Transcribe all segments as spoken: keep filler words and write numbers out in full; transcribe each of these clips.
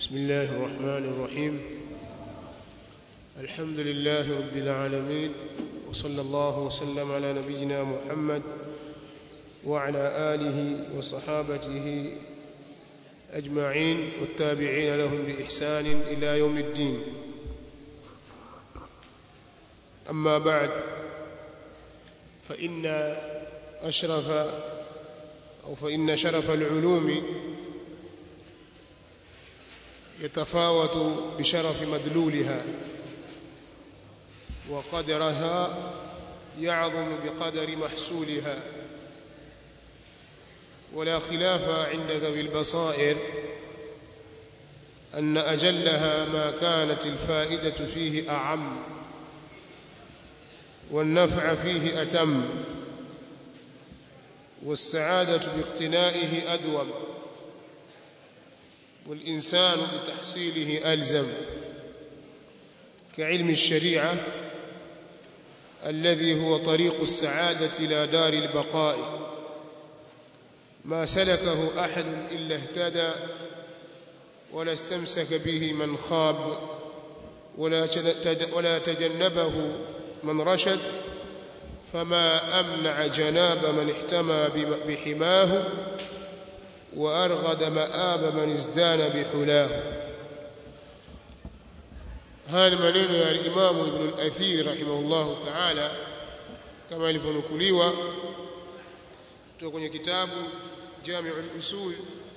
بسم الله الرحمن الرحيم. الحمد لله رب العالمين، وصلى الله وسلم على نبينا محمد وعلى آله وصحابته أجمعين والتابعين لهم بإحسان إلى يوم الدين. أما بعد، فإن أشرف أو فإن شرف العلوم يتفاوت بشرف مدلولها، وقدرها يعظم بقدر محصولها، ولا خلاف عند ذوي البصائر أن أجلها ما كانت الفائدة فيه أعم والنفع فيه أتم والسعادة باقتنائه أدوم والإنسان بتحصيله ألزم، كعلم الشريعة الذي هو طريق السعادة إلى دار البقاء، ما سلكه أحد إلا اهتدى ولا استمسك به من خاب ولا تجنبه من رشد، فما أمنع جناب من احتمى بحماه وأرغد مآب من ازدان بحلاه. هذا maneno ya Imam Ibn al-Athir rahimahullah ta'ala, kama ilivyonukuliwa kutoka kwenye kitabu Jami'ul Usul,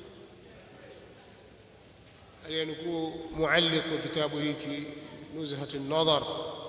aliyanukuu mualliq wa kitabu hiki Nuzhatun Nadhar.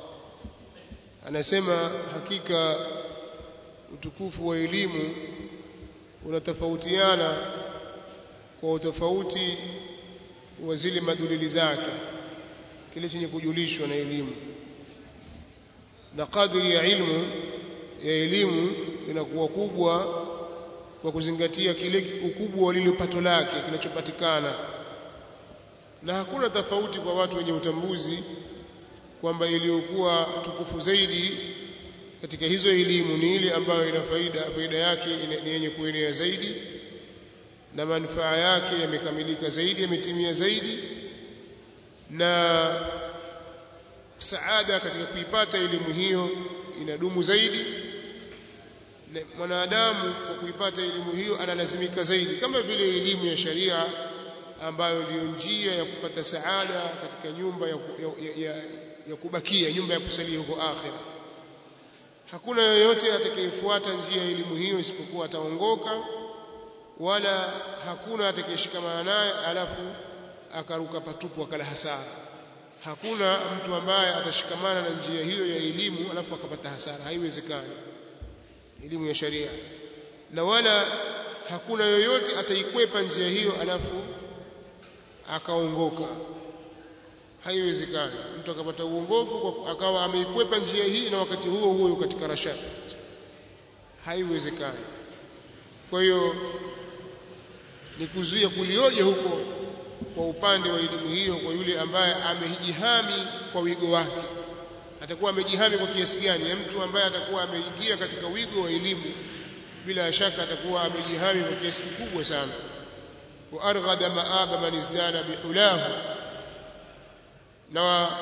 Anasema hakika utukufu wa elimu unatofautiana kwa utofauti wa zile madulili zake, kile chenye kujulishwa na elimu, na kadri ya ilmu ya elimu inakuwa kubwa kwa kuzingatia kile ukubwa wa lile pato lake kinachopatikana. Na hakuna tofauti kwa watu wenye utambuzi kwamba iliyokuwa tukufu zaidi katika hizo elimu ni ile ambayo ina faida, faida yake ni yenye kuenea zaidi na manufaa yake yamekamilika zaidi, yametimia zaidi, na saada katika kuipata elimu hiyo inadumu zaidi, na mwanadamu kwa kuipata elimu hiyo analazimika zaidi, kama vile elimu ya sharia ambayo ndiyo njia ya kupata saada katika nyumba ya, ya, ya, ya kubakia, nyumba ya kusalia huko akhira. Hakuna yoyote atakayefuata njia ya elimu hiyo isipokuwa ataongoka, wala hakuna atakayeshikamana naye alafu akaruka patupu akala hasara. Hakuna mtu ambaye atashikamana na njia hiyo ya elimu alafu akapata hasara, haiwezekani, elimu ya sharia. Na wala hakuna yoyote ataikwepa njia hiyo alafu akaongoka, haiwezekani. Mtu akapata uongofu akawa ameikwepa njia hii na wakati huo huo katika rashad, haiwezekani. Kwa hiyo ni kuzuia kulioje huko kwa upande wa elimu hiyo kwa yule ambaye amejihami kwa wigo wake. Atakuwa amejihami kwa kiasi gani? Ya mtu ambaye atakuwa ameingia katika wigo wa elimu, bila shaka atakuwa amejihami kwa kiasi kikubwa sana. Wa arghada maaba man izdana bihulahu, na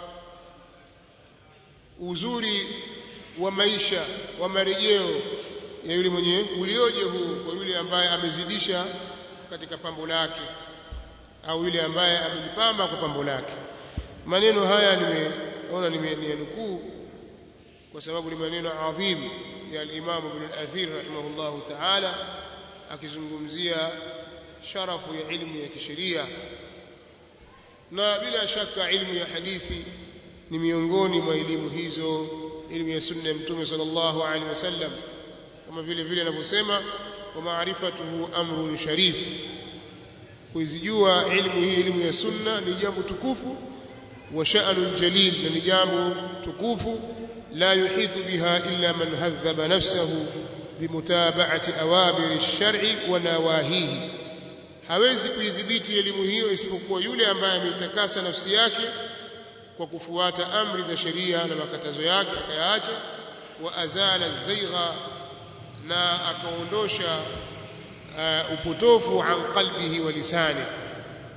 uzuri wa maisha wa marejeo ya yule mwenye ulioje huu kwa yule ambaye amezidisha katika pambo lake, au yule ambaye amejipamba kwa pambo lake. Maneno haya nimeona nimenukuu kwa sababu ni maneno adhim ya al-Imam Ibn al-Athir rahimahullahu ta'ala, akizungumzia sharafu ya ilmu ya kisheria. Na bila shaka ilmu ya hadithi ni miongoni mwa elimu hizo, elimu ya sunna ya Mtume sallallahu alaihi wasallam, kama vile vile anavyosema wa maarifatuhu amrun sharif. Kuizijua ilmu hii, elimu ya sunna, ni jambo tukufu, wa sha'nun jalil, na ni jambo tukufu, la yuhitu biha illa man hadhaba nafsahu bimutaba'ati awamiri ash-shar'i wa nawahihi. Hawezi kuidhibiti elimu hiyo isipokuwa yule ambaye ameitakasa nafsi yake kwa kufuata amri za sheria na makatazo yake akayaacha, wa azala zaigha, na akaondosha uh, upotofu an qalbihi wa lisani,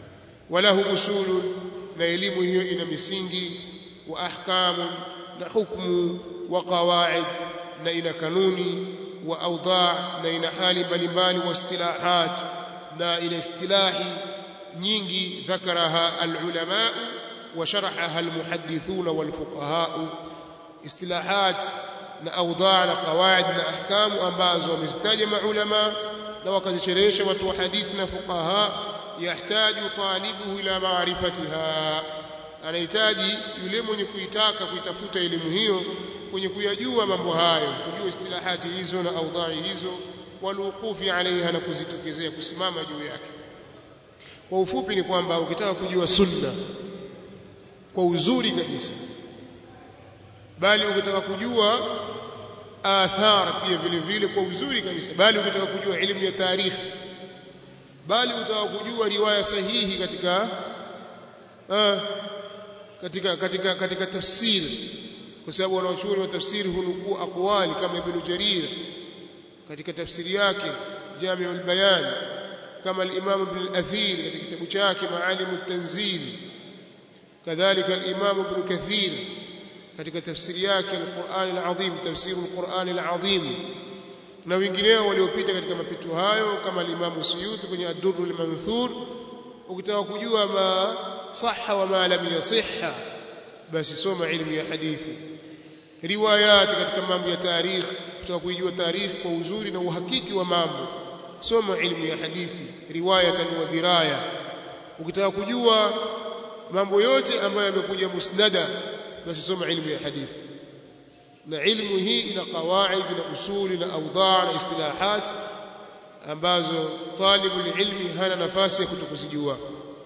walahu usulun, na elimu hiyo ina misingi, wa ahkamun, na hukmu, wa qawaid, na ina kanuni, wa awda', na ina hali mbalimbali, wa istilahat, na ina istilahi nyingi, dhakaraha alulama wa sharahaha almuhaddithuna walfuqaha. Istilahat na awda' na qawaid na ahkamu ambazo wamezitaja maulama na wakazisherehesha watu wa hadithi na fuqaha, yahtaju talibuhu ila ma'rifatiha, anahitaji yule mwenye kuitaka kuitafuta elimu hiyo kwenye kuyajua mambo hayo, kujua istilahati hizo na awda'i hizo, waluqufi alaiha, na kuzitokezea, kusimama juu yake. Kwa ufupi ni kwamba ukitaka kujua sunna kwa uzuri kabisa, bali ukitaka kujua athar pia vile vile kwa uzuri kabisa, bali ukitaka kujua elimu ya tarikhi, bali ukitaka kujua riwaya sahihi katika ah, katika katika katika tafsiri, kwa sababu wanaochuoni wa tafsiri hunukuu aqwali kama Ibn Jarir katika tafsiri yake Jami'ul Bayan, kama al-Imam Ibn al-Athir katika kitabu chake Maalim at-Tanzil, kadhalika al-Imam Ibn Kathir katika tafsiri yake al-Qur'an al-Azim, tafsir al-Qur'an al-Azim, na wengineo waliopita katika mapito hayo kama al-Imam Suyuti kwenye ad-Durr al-Manthur. Ukitaka kujua ma sahha wa ma lam yasihha, basi soma ilmu ya hadithi. Riwayat katika mambo ya tarikh, ukitaka kujua tarikh kwa uzuri na uhakiki wa mambo, soma ilmu ya hadithi, riwayatan wa diraya. Ukitaka kujua mambo yote ambayo yamekuja musnada, basi soma ilmu ya hadithi. Na ilmu hii ina qawaid na usuli na awda' na istilahat ambazo talibul ilmi hana nafasi ya kutokuzijua.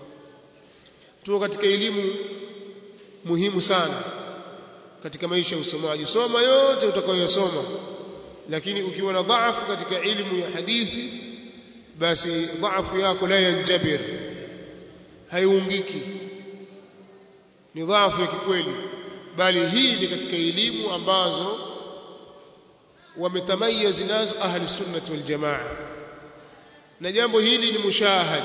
Tuko katika elimu muhimu sana katika maisha ya usomaji. Soma yote utakayosoma, lakini ukiwa na dhaifu katika ilmu ya hadithi, basi dhaifu yako la yanjabir, haiungiki, ni dhaifu ya kikweli, bali hii ni katika elimu ambazo wametamayaz nazo ahli sunnah wal jamaa. Na jambo hili ni mushahad,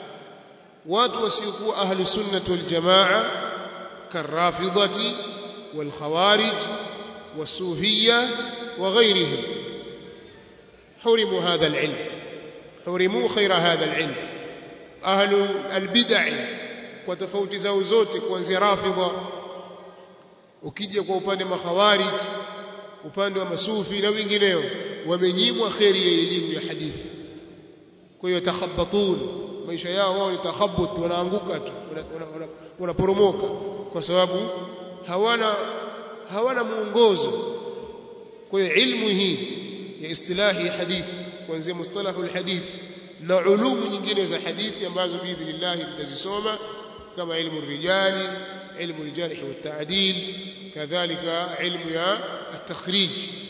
watu wasiokuwa ahli sunnah wal jamaa karrafidhati wal khawarij wasufiyya wa ghayrihim hurimu hadha al ilm, hurimu khaira hadha al ilm. Ahlu al bid'ah kwa tofauti zao zote, kuanzia rafidha, ukija kwa upande wa khawarij, upande wa masufi na wengineo, wamenyimwa khairi ya elimu ya hadithi. Kwa hiyo takhabbatun, maisha yao wao ni takhabbut, wanaanguka tu, wanaporomoka kwa sababu hawana hawana muongozo. Kwa hiyo ilmu hii ya istilahi ya hadithi, kuanzia mustalahul hadith na ulumu nyingine za hadithi ambazo biidhnillah mtazisoma, kama ilmu rijali, ilmu al-jarh wa at-ta'dil, kadhalika ilmu ya at-takhrij.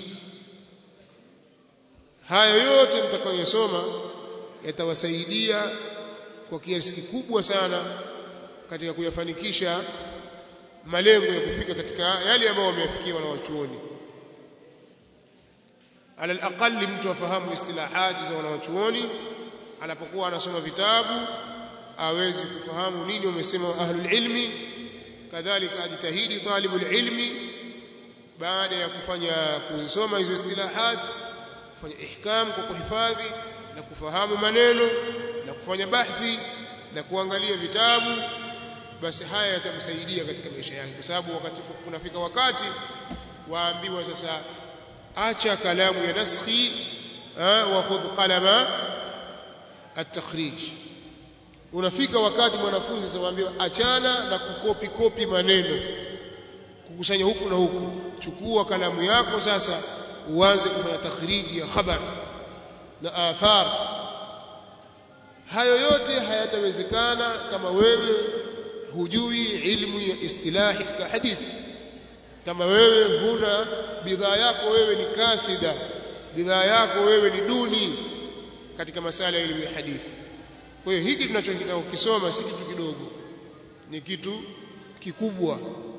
Haya yote mtakayosoma yatawasaidia kwa kiasi kikubwa sana katika kuyafanikisha malengo ya kufika katika yale ambayo wameyafikia wanawachuoni. Ala al-aqall mtu afahamu istilahati za wanawachuoni, anapokuwa anasoma vitabu awezi kufahamu nini wamesema ahlul ilmi. Kadhalika ajitahidi talibul ilmi baada ya kufanya kusoma hizo istilahat, kufanya ihkam kwa kuhifadhi na kufahamu maneno na kufanya bahthi na kuangalia vitabu, basi haya yatamsaidia katika maisha yake. Kwa sababu wakati kunafika wakati waambiwa sasa, acha kalamu ya naskhi wa khudh qalama at-takhrij. Unafika wakati mwanafunzi sasa waambiwa achana na kukopi kopi maneno, kukusanya huku na huku, chukua kalamu yako sasa uanze kufanya takhriji ya khabar na athar. Hayo yote hayatawezekana kama wewe hujui ilmu ya istilahi katika hadithi, kama wewe huna bidhaa yako, wewe ni kasida, bidhaa yako wewe ni duni katika masala ya elimu ya hadithi. Kwa hiyo hiki tunachokitaka kukisoma si kitu kidogo, ni kitu kikubwa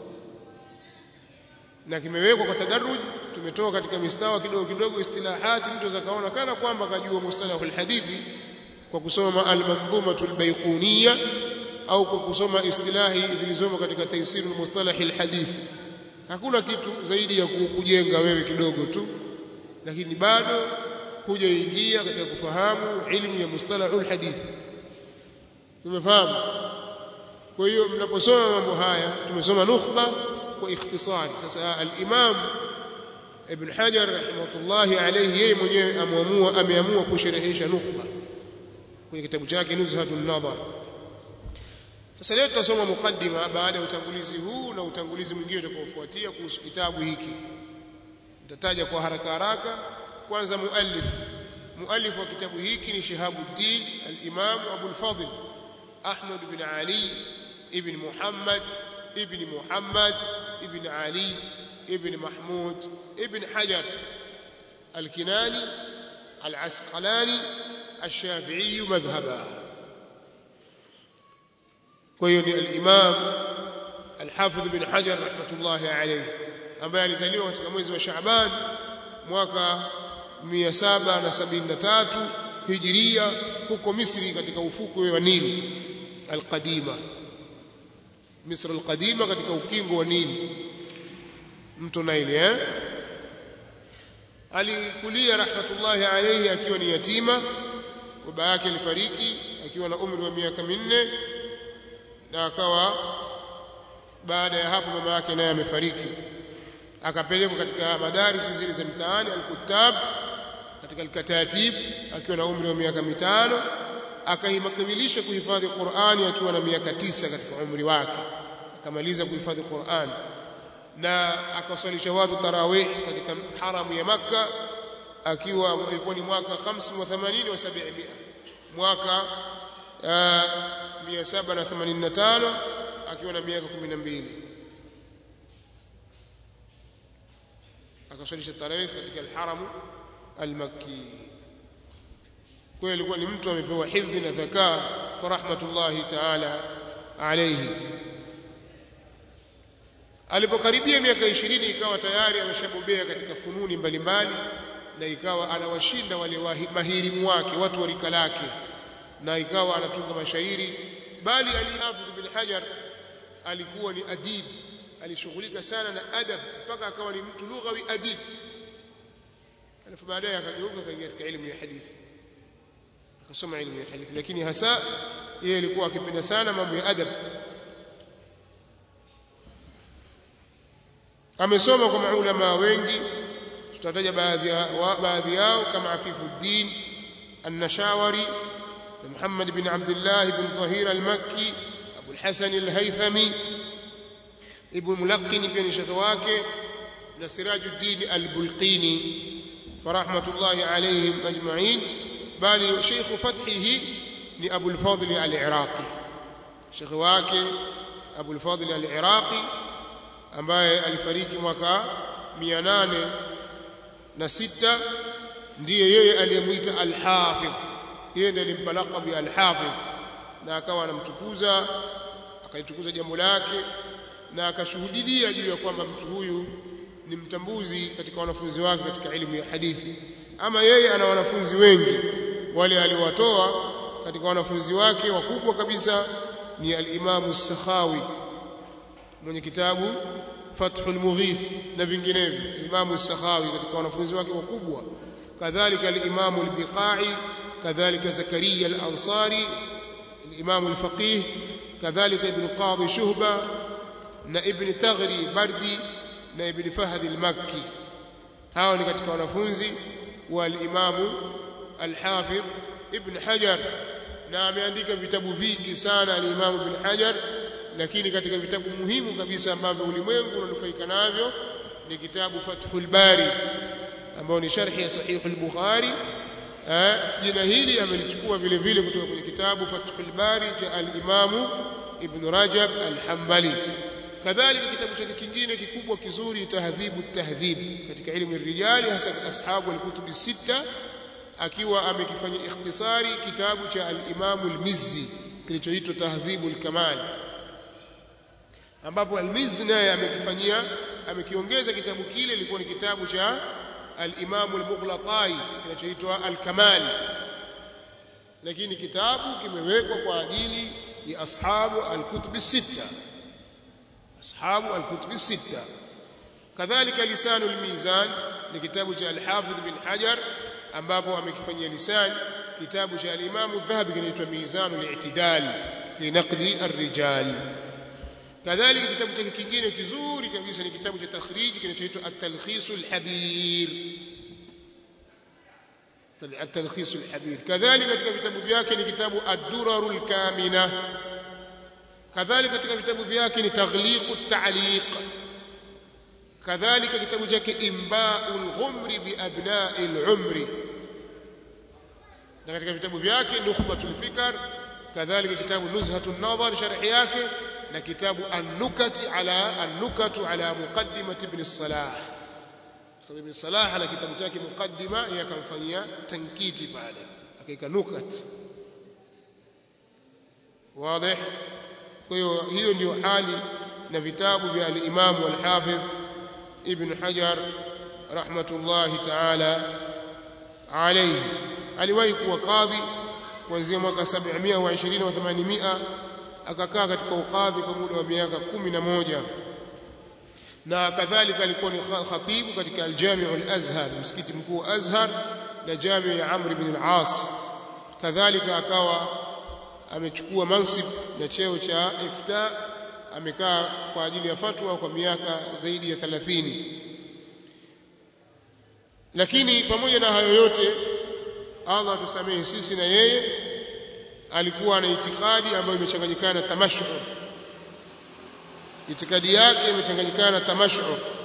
na kimewekwa kwa tadarruj. Tumetoka katika mistawa kidogo kidogo istilahati, mtu zakaona kana kwamba kajua mustalahul hadithi kwa kusoma al-manzumatu al-bayquniyya au kwa kusoma istilahi zilizomo katika taisirul mustalah alhadith. Hakuna kitu zaidi ya kujenga wewe kidogo tu, lakini bado hujaingia katika kufahamu ilmu ya mustalahul hadith. Tumefahamu? Kwa hiyo mnaposoma mambo haya, tumesoma nukhba kwa ikhtisari. Sasa al-Imam Ibn Hajar rahimahullah alayhi yeye mwenyewe ameamua ameamua kusherehesha nukhba kwenye kitabu chake Nuzhatun Nadhar. Sasa leo tutasoma mukaddima baada ya utangulizi huu na utangulizi mwingine utakaofuatia kuhusu kitabu hiki. Nitataja kwa haraka haraka. Kwanza muallif muallif wa kitabu hiki ni Shihabuddin al-Imam Abu al-Fadl Ahmad ibn Ali ibn Muhammad ibn Muhammad ibn Ali ibn Mahmud ibn Hajar al-Kinani al-Asqalani al-Shafi'i madhhaba. Kwa hiyo ni al-Imam al-Hafidh ibn Hajar rahmatullahi alayhi ambaye alizaliwa katika mwezi wa Shaaban mwaka mia saba sabini na tatu Hijria huko Misri katika ufukwe wa Nili al-Qadima. Misri al-Qadima katika ukingo wa Nili, mto Nile. eh alikulia rahmatullahi alayhi akiwa ni yatima. Baba yake alifariki akiwa na umri wa miaka minne, na akawa baada ya hapo mama yake naye amefariki. Akapelekwa katika madarisi zile za mtaani al-Kutab katika al-Katatib akiwa na umri wa miaka mitano. Akaimakamilisha kuhifadhi Qur'ani akiwa na miaka tisa katika umri wake, akamaliza kuhifadhi Qur'ani na akaswalisha watu tarawih katika haramu ya Makka akiwa ilikuwa ni mwaka hamsini na themanini wa sabini mwaka mia saba na themanini na tano akiwa na miaka kumi na mbili akaswalisha tarawih katika al-Haram al-Makki. Kwa hiyo alikuwa ni mtu amepewa hifdhi na dhakaa kwa rahmatullahi ta'ala alayhi. Alipokaribia miaka ishirini ikawa tayari ameshabobea katika fununi mbalimbali, na ikawa anawashinda wale mahirimu wake, watu wa rika lake, na ikawa anatunga mashairi. Bali al-Hafidh ibn Hajar alikuwa ni adib, alishughulika sana na adab mpaka akawa ni mtu lughawi adib. Alafu baadaye akageuka kaingia katika elimu ya hadithi, akasoma elimu ya hadithi, lakini hasa yeye alikuwa akipenda sana mambo ya adab. Amesoma kwa maulama wengi, tutataja baadhi ya baadhi yao kama Afifuddin an-Nashawari na Muhammad ibn Abdullah ibn Dhahir al-Makki, Abu al-Hasan al-Haythami, Ibn Mulaqqin pia ni shekhi wake, na Sirajuddin al-Bulqini farahmatullahi alayhim ajma'in. Bali Sheikh Fathihi ni Abu al-Fadl al-Iraqi, shekhi wake Abu al-Fadl al-Iraqi ambaye alifariki mwaka mia nane na sita. Ndiye yeye aliyemuita al-Hafidh, yeye ndiye alimpa laqab ya al-Hafidh, na akawa anamtukuza, akalitukuza jambo lake na akashuhudia juu ya kwamba mtu huyu ni mtambuzi katika wanafunzi wake katika elimu ya hadithi. Ama yeye ana wanafunzi wengi, wale aliowatoa katika wanafunzi wake wakubwa kabisa ni al-Imam as-Sakhawi mwenye kitabu Fathul Mughith na vinginevyo. Imam as-Sakhawi katika wanafunzi wake wakubwa, kadhalika al-Imam al-Biqai, kadhalika Zakaria al-Ansari al-Imam al-Faqih, kadhalika Ibn Qadhi Shuhba na Ibn Taghri Bardi na Ibn Fahd al-Makki. Hao ni katika wanafunzi wa al-Imam al-Hafidh Ibn Hajar, na ameandika vitabu vingi sana al-Imam Ibn Hajar, lakini katika vitabu muhimu kabisa ambavyo ulimwengu unanufaika navyo ni kitabu Fathul Bari ambao ni sharhi ya Sahih al-Bukhari. Eh, jina hili amelichukua vile vile kutoka kwenye kitabu Fathul Bari cha al-Imam Ibn Rajab al-Hanbali. Kadhalika kitabu chake kingine kikubwa kizuri Tahdhibu at-Tahdhib katika elimu rijali, hasa ashabu al-kutub as-sita, akiwa amekifanya ikhtisari kitabu cha al-Imam al-Mizzi kilichoitwa Tahdhibu al-Kamal, ambapo al-Mizzi naye amekifanyia amekiongeza kitabu kile, ilikuwa ni kitabu cha al-Imam al-Mughlatai kinachoitwa al-Kamal, lakini kitabu kimewekwa kwa ajili ya ashabu al-kutub as-sitta ashabu al-kutub as-sitta kadhalika lisanu al-mizan ni kitabu cha al-Hafidh bin Hajar ambapo amekifanyia lisan kitabu cha al-Imam adh-Dhahabi kinaitwa Mizan al-i'tidal fi naqdi ar-rijal kadhalika kitabu chake kingine kizuri kabisa ni kitabu cha takhrij kinachoitwa at-Talkhis al-Habir at-Talkhis al-Habir kadhalika katika vitabu vyake ni kitabu ad-Durar al-Kamina kadhalika katika vitabu vyake ni Taghliq at-Ta'liq kadhalika kitabu chake Imba'ul Ghumri bi Abna'il Umri na katika vitabu vyake Nukhbatul Fikr kadhalika kitabu Nuzhatun Nadhar sharh yake na kitabu An-Nukat ala An-Nukat ala Muqaddimat Ibn Salah sababu Ibn Salah ana kitabu chake mukaddima yakamfanyia tankiti pale akaika nukat wazi kwa hiyo hiyo ndio hali na vitabu vya al-Imam al-Hafidh Ibn Hajar rahmatullahi ta'ala alayhi aliwahi kuwa kadhi kuanzia mwaka sabini wa ishirini wa themanini akakaa katika ukadhi kwa muda wa miaka kumi na moja na kadhalika alikuwa ni khatibu katika al-Jami' al-Azhar msikiti mkuu wa Azhar na Jami' ya Amr ibn al-As kadhalika akawa amechukua mansib na cheo cha ifta amekaa kwa ajili ya fatwa kwa miaka zaidi ya thelathini lakini pamoja na hayo yote Allah tusamehe sisi na yeye alikuwa na itikadi ambayo imechanganyikana na tamashu itikadi yake imechanganyikana na tamashu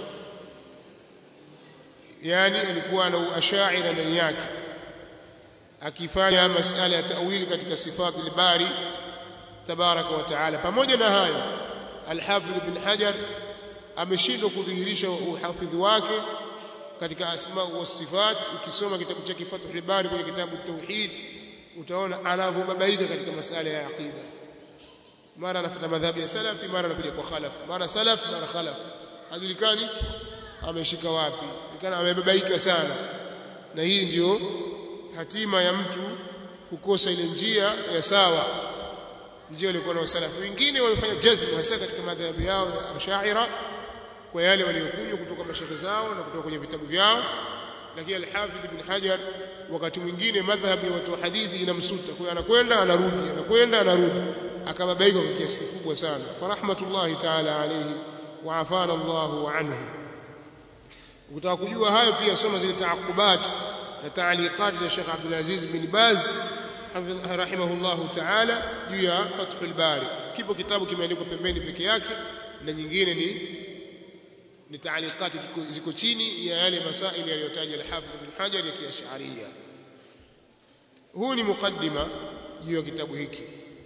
yani alikuwa na uashaira ndani yake akifanya masala ya ta'wili katika sifati al-bari tabaraka wa taala pamoja na hayo al-Hafidh ibn Hajar ameshindwa kudhihirisha uhafidhi wake katika asma wa sifat ukisoma kitabu chake Fathul Bari kwenye kitabu tauhid utaona anavyobabaika katika masala ya aqida mara anafuata madhhabi ya salafi mara anakuja kwa khalaf mara salaf mara khalaf hajulikani ameshika wapi ikana amebabaika sana na hii ndio hatima ya mtu kukosa ile njia ya sawa njia ile kwa salafu wengine wamefanya jazm hasa katika madhhabi yao ya Ash'ari kwa yale waliokunywa kutoka mashaikh zao na kutoka kwenye vitabu vyao lakini al-Hafidh ibn Hajar wakati mwingine madhhabi ya watu wa hadithi inamsuta kwa hiyo anakwenda anarudi anakwenda anarudi akababaika kwa kiasi kikubwa sana kwa rahmatullahi ta'ala alayhi wa afana Allahu anhu ukitaka kujua hayo pia soma zile taakubat na taaliqat za Sheikh Abdul Aziz bin Baz rahimahullahu ta'ala juu ya Fathul Bari kipo kitabu kimeandikwa pembeni peke yake na nyingine ni ni taaliqati ziko chini ya yale masaili yaliyotaja al-Hafidh ibn Hajar ya Kiash'ariyya huu ni mukaddima juu ya kitabu hiki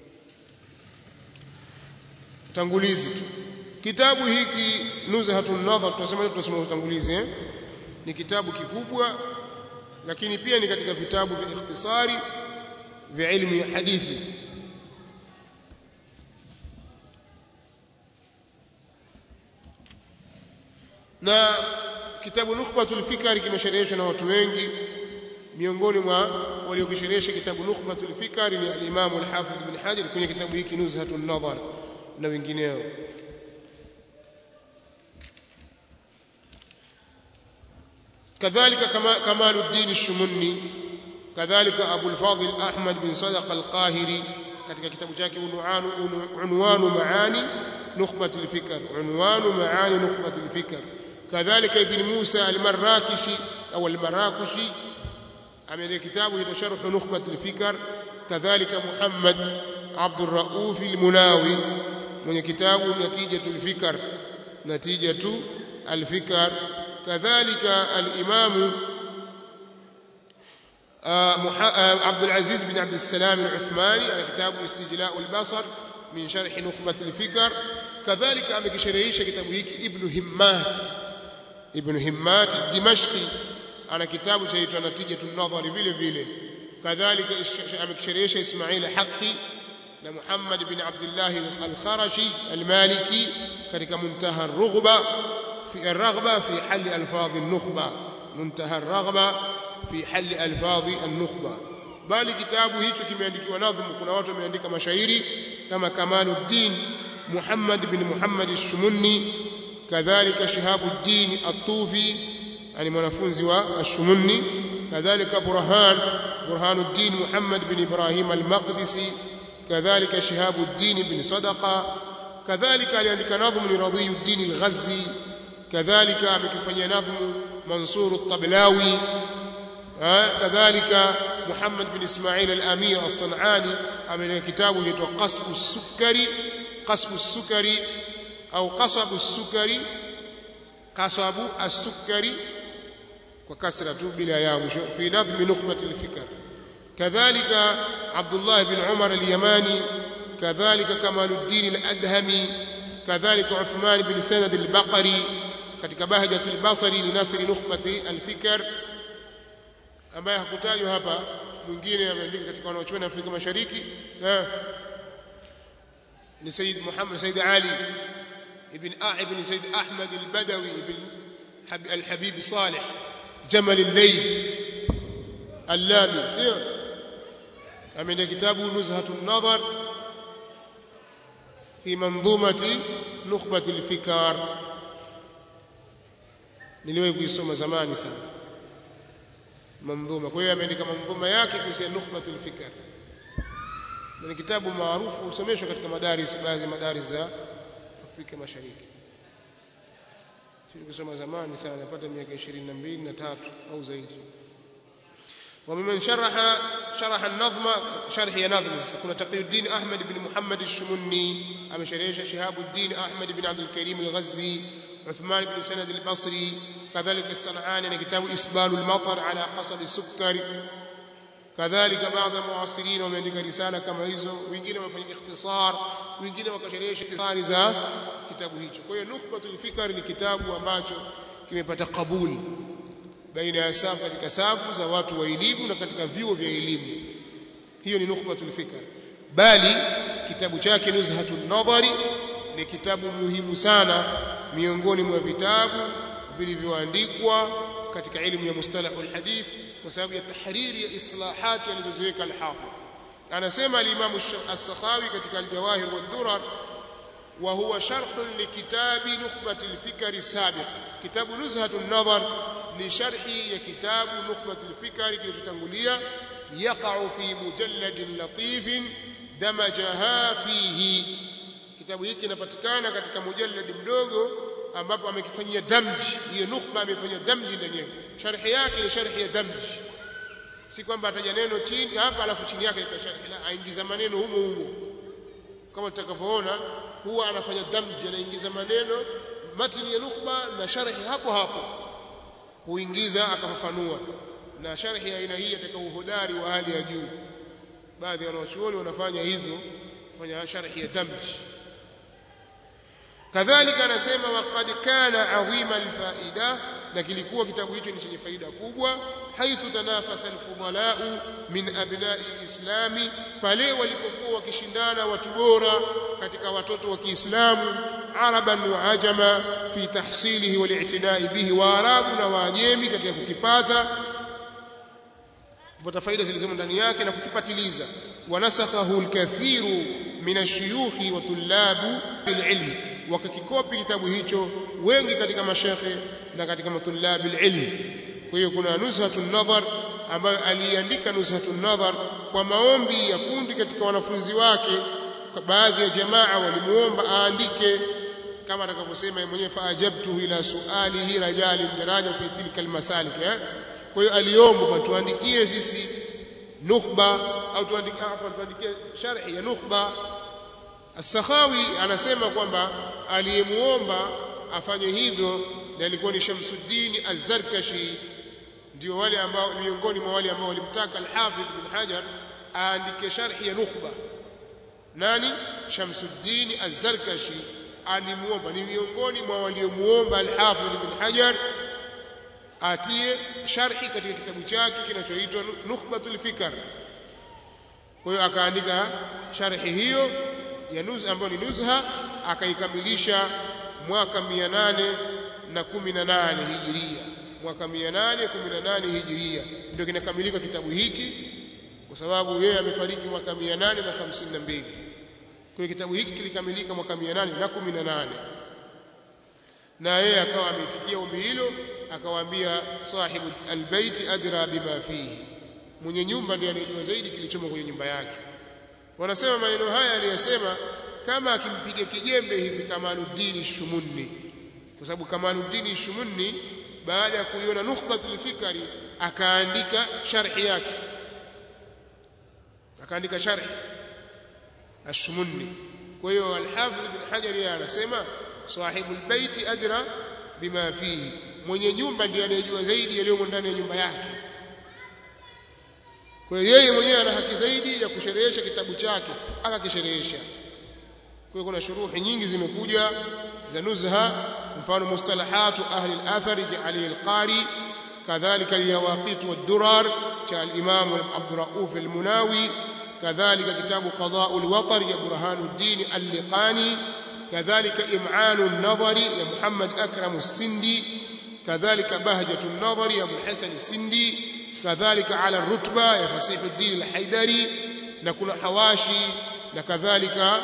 tangulizi tu kitabu hiki Nuzhatun Nadhar tunasema tunasoma utangulizi eh? Ni kitabu kikubwa lakini pia ni katika vitabu vya ikhtisari vya ilmu ya hadithi na kitabu Nukhbatul Fikr kimeshereheshwa na watu wengi miongoni mwa waliokisherehesha kitabu Nukhbatul Fikr ni al-Imam al-Hafidh ibn Hajar kwenye kitabu hiki Nuzhatun Nadhar na wengineo kadhalika kama Kamaluddin ash-Shumunni kadhalika Abu al-Fadil Ahmad bin Sadaq al-Qahiri katika kitabu chake Unwanu Maani Nukhbatul Fikr Unwanu Maani Nukhbatul Fikr kadhalika Ibn Musa al-Marrakishi au al-Marrakishi ameandika kitabu cha Sharh Nukhbatul Fikr kadhalika Muhammad Abdul Rauf al-Munawi mwenye kitabu Natijatul Fikr Natijatu al-Fikr kadhalika al-Imam عبد العزيز بن عبد السلام العثماني على كتاب استجلاء البصر من شرح نخبة الفكر كذلك امكشريش كتاب hiki ابن همات ابن همات الدمشقي على كتاب chaitwa Natijatun Nadhar vile vile kadhalika amekisherehesha Ismail Haqqi na Muhammad bin Abdullah al-Kharashi al-Maliki katika Muntaha ar-Rughba fi ar-Raghba fi hal alfadh an-nukhba Muntaha ar-Raghba fi hal alfadh an-nukhba bali kitabu hicho kimeandikiwa nadhmu kuna watu wameandika mashairi kama Kamaluddin Muhammad bin Muhammad al-Shumunni, kadhalika Shihabuddin at-Tufi, yani mwanafunzi wa al-Shumunni, kadhalika Burhan Burhanuddin Muhammad bin Ibrahim al-Maqdisi, kadhalika Shihabuddin bin Sadaqa, kadhalika aliandika nadhmu ni Radiyuddin al-Ghazzi, kadhalika amekifanyia nadhmu Mansur at-Tablawi, kadhalika Muhammad bin Ismail al-Amir as-San'ani ameandika kitabu kinaitwa Qasbu as-Sukari Qasbu as-Sukari au Qasabu as-Sukari Qasabu as-Sukari kwa kasra tu bila ya mwisho fi nadhmi nukhbat al-fikr. kadhalika Abdullah bin Umar al-Yamani, kadhalika Kamaluddin al-Adhami, kadhalika Uthman bin Sanad al-Baqari katika Bahjat al-Basri li nathri nukhbati al-fikr, ambaye hakutajwa hapa. Mwingine ameandika katika wanaochuoni Afrika Mashariki ni Sayyid Muhammad Sayyid Ali ibn Ah ibn Sayyid Ahmad al-Badawi ibn al-Habib Salih Jamal al-Layl al-Lami, sio? ameandika kitabu Nuzhatun Nadhar fi manzumati nukhbati al-fikr. Niliwahi kuisoma zamani sana manzuma. Kwa hiyo ameandika manzuma yake kuhusu nukhbatul fikr. Ni kitabu maarufu husomeshwa katika madaris, baadhi ya madaris za Afrika Mashariki. Nilisoma zamani sana, napata miaka ishirini na mbili na tatu au zaidi. وممن شرح شرح النظم شرح نظم كنا تقي الدين أحمد بن محمد الشمني، أم شريش شهاب الدين أحمد بن عبد الكريم الغزي، عثمان بن سند البصري، كذلك الصنعاني كتاب إسبال المطر على قصب السكر، كذلك بعض المعاصرين ومن رسالة كما hizo wengine wamefanya ikhtisar, wengine wakasherehesha ikhtisari za kitabu hicho. Kwa hiyo Nukhbatul Fikr ni kitabu ambacho kimepata kabuli baina ya safu katika safu za watu wa elimu na katika vyuo vya elimu. Hiyo ni Nukhbatul Fikr. Bali kitabu chake Nuzhatun Nadhari ni kitabu muhimu sana miongoni mwa vitabu vilivyoandikwa katika elimu ya mustalahul hadith kwa sababu ya tahriri ya istilahati alizoziweka al-Hafidh. Anasema al-Imam as-Sakhawi katika al-Jawahir wad-Durar, wa huwa sharh li kitabi Nukhbatul Fikr sabiq. Kitabu Nuzhatun Nadhar ni sharhi ya kitabu Nukhbatul Fikr kilichotangulia, yaqa'u fi mujalladin latifin damajaha fihi. Kitabu hiki kinapatikana katika mujallad mdogo ambapo amekifanyia damj. Hiyo nukhba amefanyia damj ndani yake. Sharhi yake ni sharhi ya damj, si kwamba ataja neno chini hapa alafu chini yake ita sharhi, la, aingiza maneno humo humo. Kama tutakavyoona, huwa anafanya damj, anaingiza maneno matni ya nukhba na sharhi hapo hapo, huingiza akafafanua. Na sharhi ya aina hii atakao uhodari wa hali ya juu. Baadhi ya wanachuoni wanafanya hivyo, kufanya sharhi ya damj. Kadhalika anasema waqad kana adhima alfaida, na kilikuwa kitabu hicho ni chenye faida kubwa, haithu tanafasa alfudhalau min abna'i alislami, pale walipokuwa wakishindana watu bora katika watoto wa Kiislamu, araban wa ajama, fi tahsilihi wal i'tina'i bihi, wa arabu na waajemi katika kukipata kupata faida zilizomo ndani yake na kukipatiliza. Wanasakhahu alkathiru min ash-shuyukhi wa tullabu bil-ilm, wakakikopi kitabu hicho wengi katika mashekhe na katika matulabi al-ilm. Kwa hiyo kuna Nuzhatun Nadhar ambayo aliandika Nuzhatun Nadhar kwa maombi ya kundi katika wanafunzi wake. Kwa baadhi ya jamaa walimuomba aandike, kama atakavyosema yeye mwenyewe, faajabtu ila sualihi rajali daraja fi tilka al-masalik. Kwa hiyo aliomba kwa tuandikie sisi nukhba au tuandike hapa, tuandikie sharhi ya nukhba. As-Sakhawi anasema kwamba aliyemuomba afanye hivyo na alikuwa ni Shamsuddin Az-Zarkashi, ndio wale ambao miongoni mwa wale ambao walimtaka al-Hafidh bin Hajar aandike sharhi ya nukhba. Nani? Shamsuddin Az-Zarkashi alimuomba, ni miongoni mwa waliomuomba al-Hafidh bin Hajar atie sharhi katika kitabu chake kinachoitwa Nukhbatul Fikr. Kwa hiyo akaandika sharhi hiyo ya nuz ambayo ni nuzha, akaikamilisha mwaka mia nane kumi na nane hijiria. Mwaka mia nane kumi na nane hijiria ndio kinakamilika kitabu hiki, kwa sababu yeye amefariki mwaka mia nane hamsini na mbili. Kwa kitabu hiki kilikamilika mwaka mia nane na kumi na nane na yeye akawa ameitikia ombi hilo, akawaambia sahibu albayt adra bima fihi, mwenye nyumba ndiye anayejua zaidi kilichomo kwenye nyumba yake. Wanasema maneno haya aliyosema kama akimpiga kijembe hivi Kamaluddin Shumunni, kwa sababu Kamaluddin Shumunni baada ya kuiona Nukhbatul Fikri akaandika sharhi yake, akaandika sharhi Ash-Shumunni. Kwa hiyo Al-Hafidh Ibn Hajar yeye anasema sahibul baiti adra bima fihi, mwenye nyumba ndiye anayejua zaidi yaliyomo ndani ya nyumba yake. Kwa hiyo yeye mwenyewe ana haki zaidi ya kusherehesha kitabu chake, akakisherehesha. Kwa hiyo kuna shuruhi nyingi zimekuja za Nuzha, mfano mustalahatu ahli al-athar Ali al-Qari, kadhalika al-Yawaqit wad-Durar cha al-Imam Abd Rauf al-Munawi, kadhalika kitabu Qada'u al-Watar ya Burhanuddin al-Liqani, kadhalika Im'anu an-Nadhari ya Muhammad Akram as-Sindi, kadhalika Bahjatu an-Nadhari ya Abu Hasan as-Sindi, kadhalika Ala ar-Rutba ya Fasihuddin al-Haidari, na kuna hawashi na kadhalika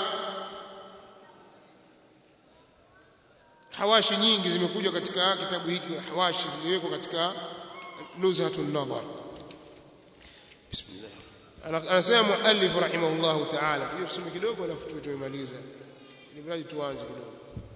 hawashi nyingi zimekuja katika kitabu hiki, hawashi ziliwekwa katika Nuzhatun Nadhar. Bismillah. Anasema muallif rahimahullahu ta'ala, hiyo tusome kidogo alafu tumemaliza, ili mradi tuanze kidogo.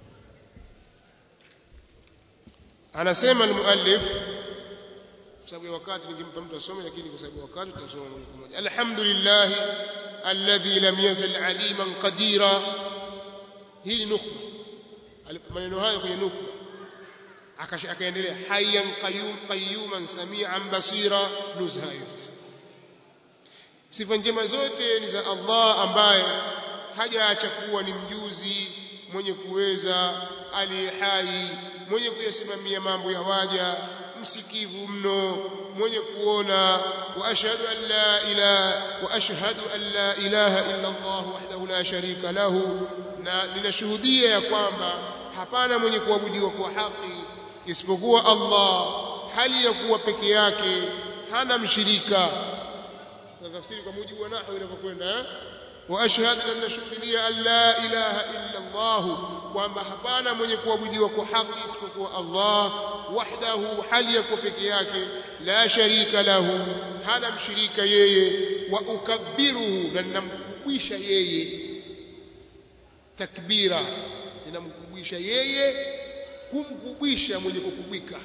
Anasema almuallif, kwa sababu ya wakati ningempa mtu asome, lakini kwa sababu ya wakati tutasoma moja kwa moja. Alhamdulillah alladhi lam yazal aliman qadira. Hili nukhba, maneno hayo kwenye nukhba, akaendelea hayyan qayyum qayyuman sami'an basira. Nuzha hiyo sasa. Sifa njema zote ni za Allah ambaye hajaacha kuwa ni mjuzi, mwenye kuweza, aliye hai, mwenye kuyasimamia mambo ya waja, msikivu mno, mwenye kuona. Wa ashhadu an la ilaha wa ashhadu an la ilaha illa Allah wahdahu la sharika lahu, na ninashuhudia ya kwamba hapana mwenye kuabudiwa kwa haki isipokuwa Allah, hali ya kuwa peke yake, hana mshirika. Tafsiri kwa mujibu wa nahwu inapokwenda eh wa ashhadu an nashuhudia an la ilaha illa Allah, kwamba hapana mwenye kuabudiwa kwa haki isipokuwa Allah, wahdahu, hali ya kuwa peke yake, la sharika lahu, hana mshirika yeye, wa ukabbiruhu, na ninamkubwisha yeye takbira, ninamkubwisha yeye, kumkubwisha mwenye kukubwika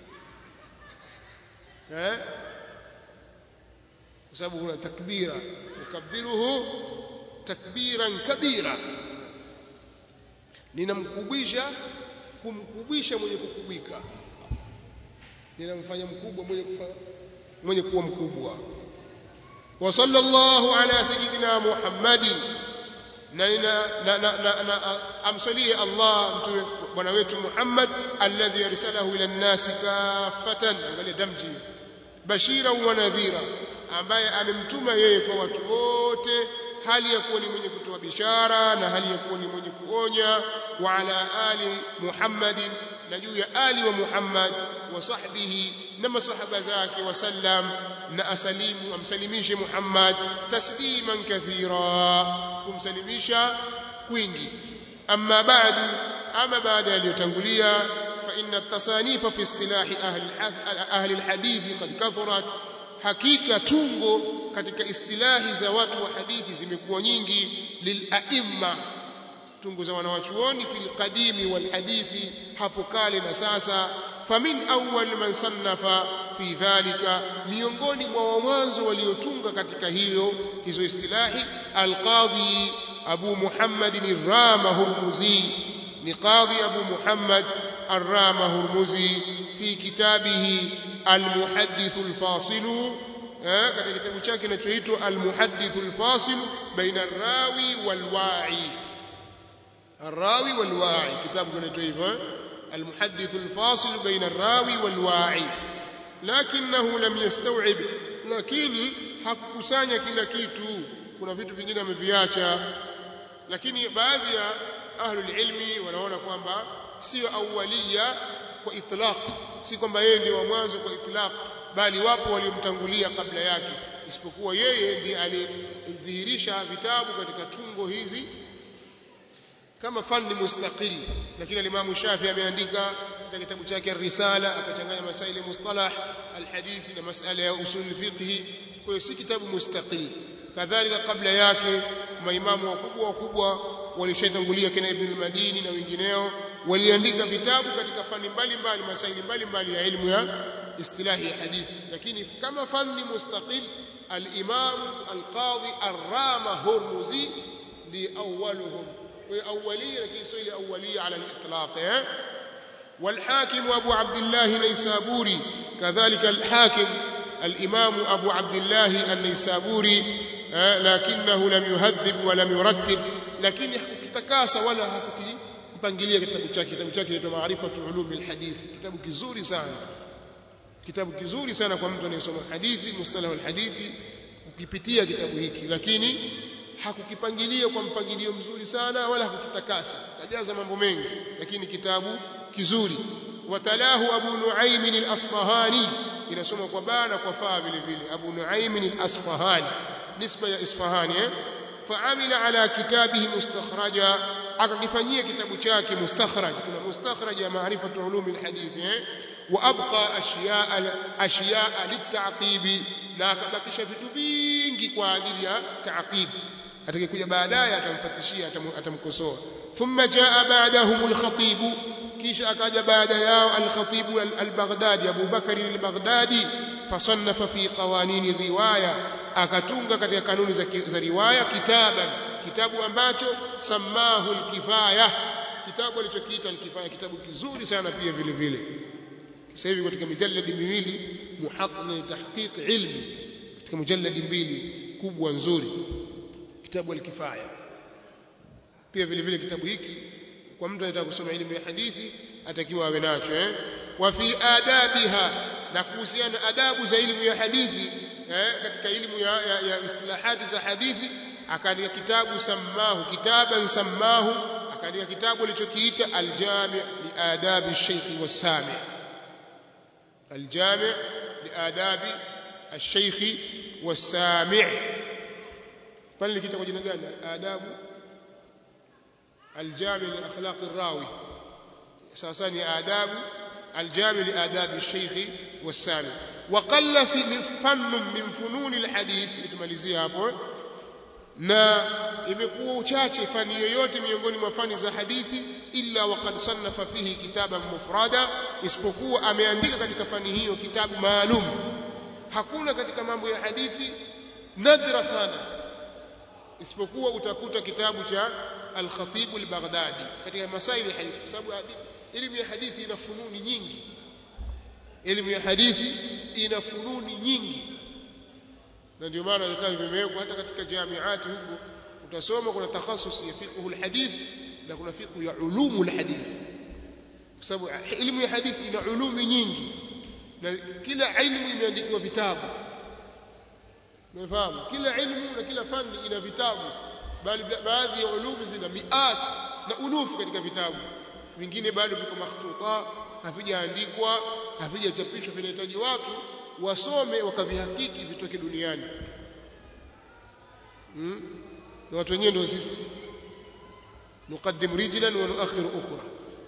eh kwa sababu kuna takbira, ukabbiruhu takbiran kabira, ninamkubwisha, kumkubwisha mwenye kukubwika, ninamfanya mkubwa mwenye kufanya mwenye kuwa mkubwa. Wa sallallahu ala sayyidina Muhammadin, na na na, na amsalie Allah mtume bwana wetu Muhammad, alladhi arsalahu ila an-nasi kaffatan, angalia damji, bashira wa nadhira, ambaye amemtuma yeye kwa watu wote, hali ya kuwa ni mwenye kutoa bishara na hali ya kuwa ni mwenye kuonya. Wa ala ali Muhammadin, na juu ya ali wa Muhammad, wa sahbihi, na masahaba zake, wasallam, na asalimu, amsalimishe Muhammad tasliman kathira, kumsalimisha kwingi. Amma ba'du, ama baada yaliyotangulia, fa inna at-tasanifa fi istilahi ahli ahli al-hadith qad kathurat, hakika tungo katika istilahi za watu wa hadithi zimekuwa nyingi. Lilaimma, tungo za wanawachuoni, fil qadimi wal hadithi, hapo kale na sasa. Famin awwal man sannafa fi dhalika, miongoni mwa mwanzo waliotunga katika hilo hizo istilahi, alqadhi Abu Muhammad ar-Rama Hurmuzi, ni qadhi Abu Muhammad ar-Rama Hurmuzi, fi kitabihi al-Muhaddith al-Fasil, katika kitabu chake kinachoitwa al-Muhaddith al-Fasil baina ar-rawi wal-wa'i. Ar-rawi wal-wa'i, kitabu kinachoitwa hivyo al-Muhaddith al-Fasil baina ar-rawi wal-wa'i. Lakinahu lam yastaw'ib, lakini hakukusanya kila kitu, kuna vitu vingine ameviacha. Lakini baadhi ya ahlul ilmi wanaona kwamba sio awaliya kwa itlaq, si kwamba yeye ndiye wa mwanzo kwa itlaq, bali wapo waliomtangulia kabla yake, isipokuwa yeye ndiye alidhihirisha vitabu katika tungo hizi kama fani mustaqil. Lakini al-Imam Shafi'i ameandika katika kitabu chake Ar-Risala akachanganya masaili mustalah al-hadith na masala ya usul fiqh. Kwa hiyo si kitabu mustaqil. Kadhalika kabla yake maimamu wakubwa wakubwa walishatangulia kina Ibn al-Madini na wengineo waliandika vitabu katika fani mbalimbali, masaili mbalimbali ya ilmu ya istilahi ya hadithi. Lakini kama fani mustaqil, al-Imam al-Qadhi Ar-Rama Hurmuzi ndi awwaluhum, wa awwaliya lakini sio ile awwaliya ala al-itlaq. eh والحاكم أبو عبد الله النيسابوري كذلك الحاكم الإمام أبو عبد الله النيسابوري لكنه لم يهذب ولم يرتب، لكن hakukitakasa wala hakukipangilia kitabu chake. Kitabu chake kinaitwa Maarifatu Ulumi al-Hadith, kitabu kizuri sana, kitabu kizuri sana kwa mtu anayesoma hadithi, mustalahu al-hadithi, ukipitia kitabu hiki. Lakini hakukipangilia kwa mpangilio mzuri sana wala hakukitakasa, kajaza mambo mengi, lakini kitabu kizuri. Watalahu Abu Nuaym al-Asfahani, inasoma kwa bana kwa faa vile vile, Abu Nuaym al-Asfahani, nisba ya Isfahani. eh faamila ala kitabihi mustakhraja, akakifanyia kitabu chake mustakhraj. Kuna mustakhraj ya Maarifatu Ulumi al-Hadith. eh wa abqa ashiyaa ashiyaa lit-ta'qib, na akabakisha vitu vingi kwa ajili ya ta'qib. Atakayekuja baadaye atamfatishia, atamkosoa. Thumma jaa ba'dahum al-Khatib, kisha akaja baada yao al-Khatib al-Baghdadi, Abu Bakr al-Baghdadi. Fasannafa fi qawanin riwaya, akatunga katika kanuni za, za riwaya kitaban, kitabu ambacho samahu al-Kifaya, kitabu alichokiita al-Kifaya, kitabu kizuri sana pia vile vile. Sasa hivi katika mujalladi miwili muhaqqaq tahqiq ilmi, katika mujalladi mbili kubwa nzuri, kitabu al-Kifaya. Pia vile vile kitabu hiki kwa mtu anataka kusoma elimu ya hadithi atakiwa awe nacho. eh wa fi adabiha, na kuhusiana adabu za elimu ya hadithi, eh katika elimu ya, ya, ya istilahati za hadithi akaandika kitabu samahu kitaban samahu, akaandika kitabu alichokiita al-Jami' li adabi ash-shaykh was-sami', al-Jami' li adabi ash-shaykh was-sami'. pale kitu kwa jina gani? Adabu al-Jami' li akhlaq ar-rawi, sasa ni adabu al-Jami' li adabi ash-shaykh was-sami'. وقل في من فن من فنون الحديث، itumalizia hapo. Na imekuwa uchache fani yoyote miongoni mwa fani za hadithi, illa waqad sannafa fihi kitaban mufrada, isipokuwa ameandika katika fani hiyo kitabu maalum. Hakuna katika mambo ya hadithi, nadra sana, isipokuwa utakuta kitabu cha al-Khatib al-Baghdadi katika masaili ya hadithi, kwa sababu elimu ya hadithi ina fununi nyingi. Elimu ya hadithi ina fununi nyingi, na ndio maana ikawa vimewekwa hata katika jamiati huko utasoma kuna takhasusi ya fiqh al-hadith na kuna fiqh ya ulumu al-hadith, kwa sababu elimu ya hadithi ina ulumi nyingi na kila ilmu imeandikiwa vitabu. Umefahamu? Kila ilmu na kila fani ina vitabu, bali baadhi ya ulumu zina miat na unufu katika vitabu, vingine bado viko makhfuta, havijaandikwa, havijachapishwa, vinahitaji watu wasome wakavihakiki vitoke duniani. hmm? na watu wenyewe ndio sisi, nukaddim rijlan wa nuakhiru ukhra.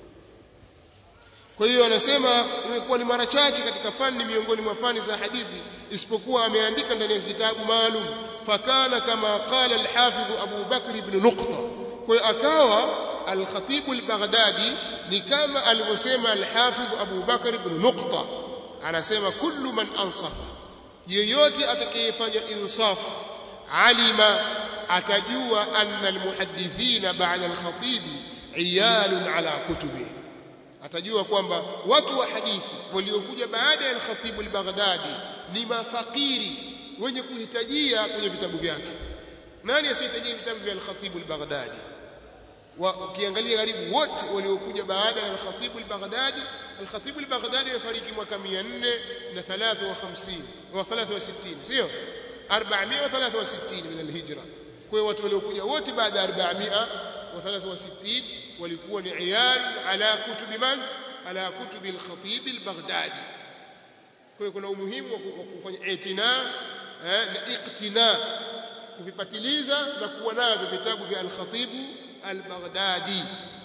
Kwa hiyo anasema imekuwa ni mara chache katika fani miongoni mwa fani za hadithi, isipokuwa ameandika ndani ya kitabu maalum. Fakana kama qala al-Hafidh Abu Bakr ibn Nuqta, kwa hiyo akawa al-Khatib al-Baghdadi ni kama alivyosema al-Hafidh Abu Bakr ibn Nuqta, anasema kullu man ansafa, yeyote atakayefanya insaf, alima, atajua anna al-muhaddithina ba'da al-Khatib iyalun ala kutubi, atajua kwamba watu wa hadithi waliokuja baada ya al-Khatib al-Baghdadi ni mafakiri wenye kuhitajia kwenye vitabu vyake. Nani asihitajia vitabu vya al-Khatib al-Baghdadi? Ukiangalia karibu wote waliokuja baada ya al-Khatib al-Baghdadi, al-Khatib al-Baghdadi alifariki mwaka mia nne na hamsini wa thalathini na sita, sio أربعمائة وثلاثة وستين من الهجرة. kwa hiyo watu waliokuja wote baada ya أربعمائة وثلاثة وستين walikuwa ni iyal ala kutubi man ala kutubi al-Khatib al-Baghdadi. kwa hiyo kuna umuhimu wa kufanya itina na iqtina, kuvipatiliza na kuwa navyo vitabu vya al-Khatib al-Baghdadi.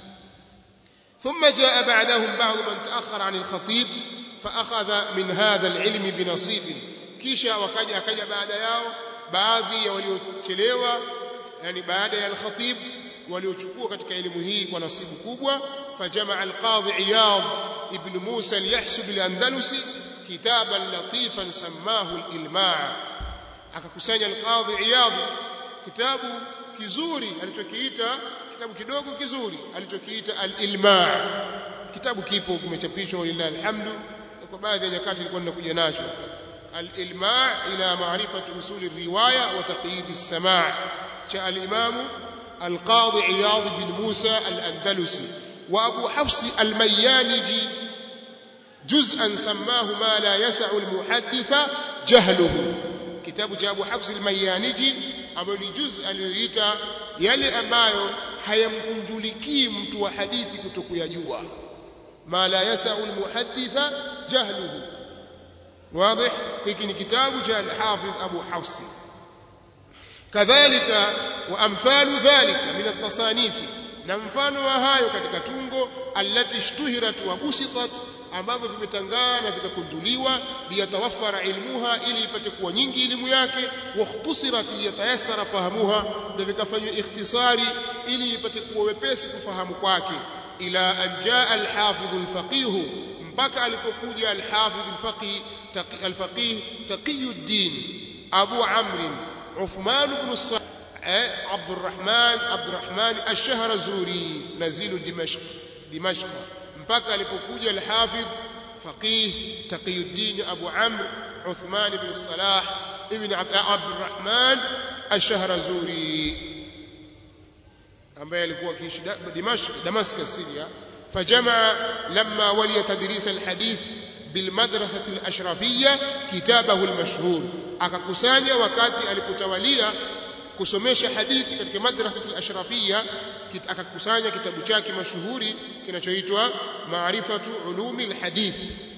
ثم جاء بعدهم بعض من تأخر عن الخطيب فأخذ من هذا العلم بنصيب. kisha wakaja akaja baada yao baadhi ya waliochelewa, yani baada ya al-Khatib waliochukua katika elimu hii kwa nasibu kubwa. Fajamaa al-Qadhi Iyad ibn Musa al-Yahsub al-Andalusi kitaban latifan sammahu al-Ilma', akakusanya al-Qadhi Iyad kitabu kizuri alichokiita, kitabu kidogo kizuri alichokiita al-Ilma'. Kitabu kipo kimechapishwa lillahi alhamdu, na kwa baadhi ya nyakati nilikuwa ninakuja nacho. al-Ilma' ila ma'rifati usul ar-riwaya wa taqyid as-sama' cha al-Imam al-Qadhi Iyad bin Musa al-Andalusi. wa Abu Hafs al-Mayyaniji juz'an sammahu ma la yas'u al-muhadditha jahluhu. Kitabu cha Abu Hafs al-Mayyaniji ambayo ni juz aliyoita yale ambayo hayamkunjulikii mtu wa hadithi kutokuyajua. ma la yas'u al-muhadditha jahluhu. واضح. hiki ni kitabu cha al-Hafidh Abu Hafs. kadhalika wa amthalu dhalika min at-tasanif, na mfano wa hayo katika tungo allati ishtuhirat wa busitat, ambavyo vimetangaa na vikakunduliwa, liyatawaffara ilmuha, ili ipate kuwa nyingi elimu yake, wa ikhtusirat liyatayassara fahamuha, na vikafanywa ikhtisari ili ipate kuwa wepesi kufahamu kwake. ila an jaa al-Hafidh al-Faqih, mpaka alipokuja al-Hafidh al-Faqih al-Faqih Taqiyuddin Abu Amr Uthman ibn Sa'd عبد الرحمن عبد الرحمن الشهرزوري نزيل دمشق دمشق mpaka alipokuja al-Hafidh Faqih Taqiyuddin Abu Amr Uthman ibn Salah ibn Abd al-Rahman al-Shahrazuri, ambaye alikuwa akiishi Dimashq Damascus Syria. fajamaa lamma waliya tadris al-hadith bil madrasati al-ashrafiyya kitabahu al-mashhur, akakusanya wakati alipotawalia kusomesha hadithi katika madrasa al-ashrafiyya, akakusanya kitabu chake mashuhuri kinachoitwa Ma'rifatu Ulumi al-Hadith.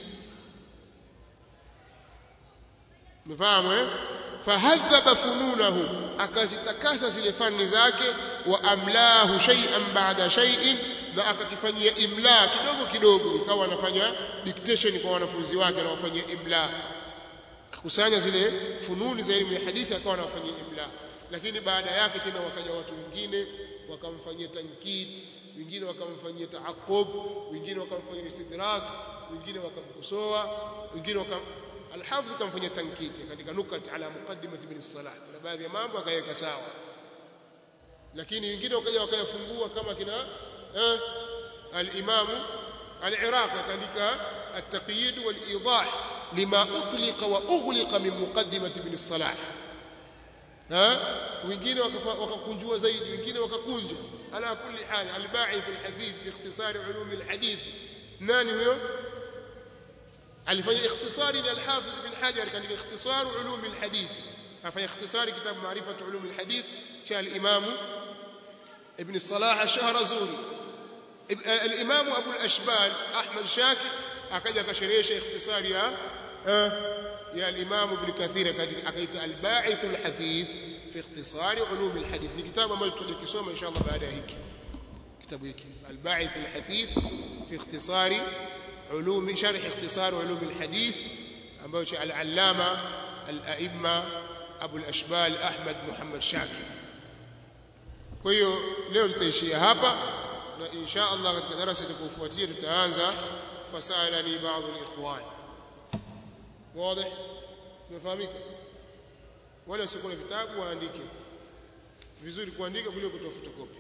mfahamu eh? fahadhaba fununahu, akazitakasa zile fani zake, wa amlahu shay'an ba'da shay'in, na akakifanyia imla kidogo kidogo, ikawa anafanya dictation kwa wanafunzi wake na wafanyia imla. akakusanya zile fununi za elimu ya hadithi akawa anafanyia imla. Lakini baada yake tena wakaja watu wengine wakamfanyia tankit, wengine wakamfanyia taaqub, wengine wakamfanyia istidrak, wengine wakamkosoa, wengine wakam al-Hafidh kamfanyia tankit katika nukat ala muqaddimati ibn Salah, na baadhi ya mambo akaweka sawa. Lakini wengine wakaja wakayafungua kama kina eh, al-Imam al-Iraqi akaandika at-taqyid wal-idah lima utliqa wa ughliqa min muqaddimati ibn Salah. ha wengine wakakunjua zaidi, wengine wakakunja. ala kulli hal al-ba'ith al-hadith fi ikhtisar ulum al-hadith, nani huyo alifanya ikhtisari ni al-Hafidh ibn Hajar katika ikhtisar ulum al-hadith, afanya ikhtisari kitabu Ma'rifatu Ulum al-Hadith cha al-Imam ibn Salah al-Shahrazuri. al-Imam Abu al-Ashbal Ahmad Shakir akaja akasherehesha ikhtisari ya ya al-Imam Ibn Kathir katika akaita al-Ba'ith al-Hadith fi ikhtisar ulum al-hadith. Ni kitabu ambacho tutakisoma inshallah baada ya hiki kitabu hiki al-Ba'ith al-Hadith fi ikhtisar ulum sharh ikhtisar ulum al-hadith ambayo cha al-Allama al-A'imma Abu al-Ashbal Ahmad Muhammad Shakir. Kwa hiyo leo tutaishia hapa, na insha Allah katika darasa litakayofuatia tutaanza fasalani baadhi al-ikhwan. wazi umefahamika? Wale wasio na vitabu waandike vizuri, kuandika kuliko kutoa photocopy.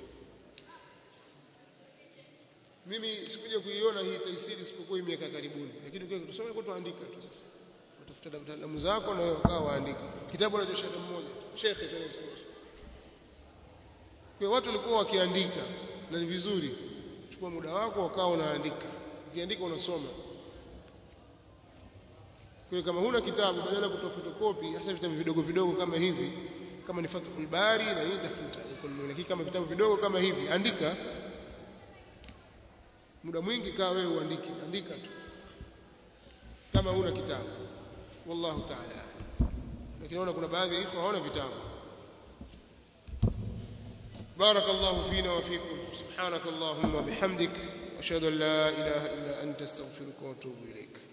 Mimi sikuja kuiona hii taisiri isipokuwa miaka karibuni, lakini ukiwa kusoma kwa tuandika tu. Sasa utafuta daftari zako na wewe ukaa waandika kitabu na shekhe mmoja shekhe tunasomesha. Kwa watu walikuwa wakiandika, na ni vizuri chukua muda wako ukaa unaandika, ukiandika unasoma. Kwa kama huna kitabu, badala ya kutoa photocopy, hasa vitabu vidogo vidogo kama hivi, kama ni Fathul Bari na hii tafuta, lakini kama vitabu vidogo kama hivi andika. Muda mwingi kaa wewe uandike, andika tu kama huna kitabu. Wallahu ta'ala. Lakini naona kuna baadhi iko hawana vitabu. barakallahu fina wa fikum subhanakallahumma bihamdik ashhadu an la ilaha illa anta astaghfiruka wa atubu ilaik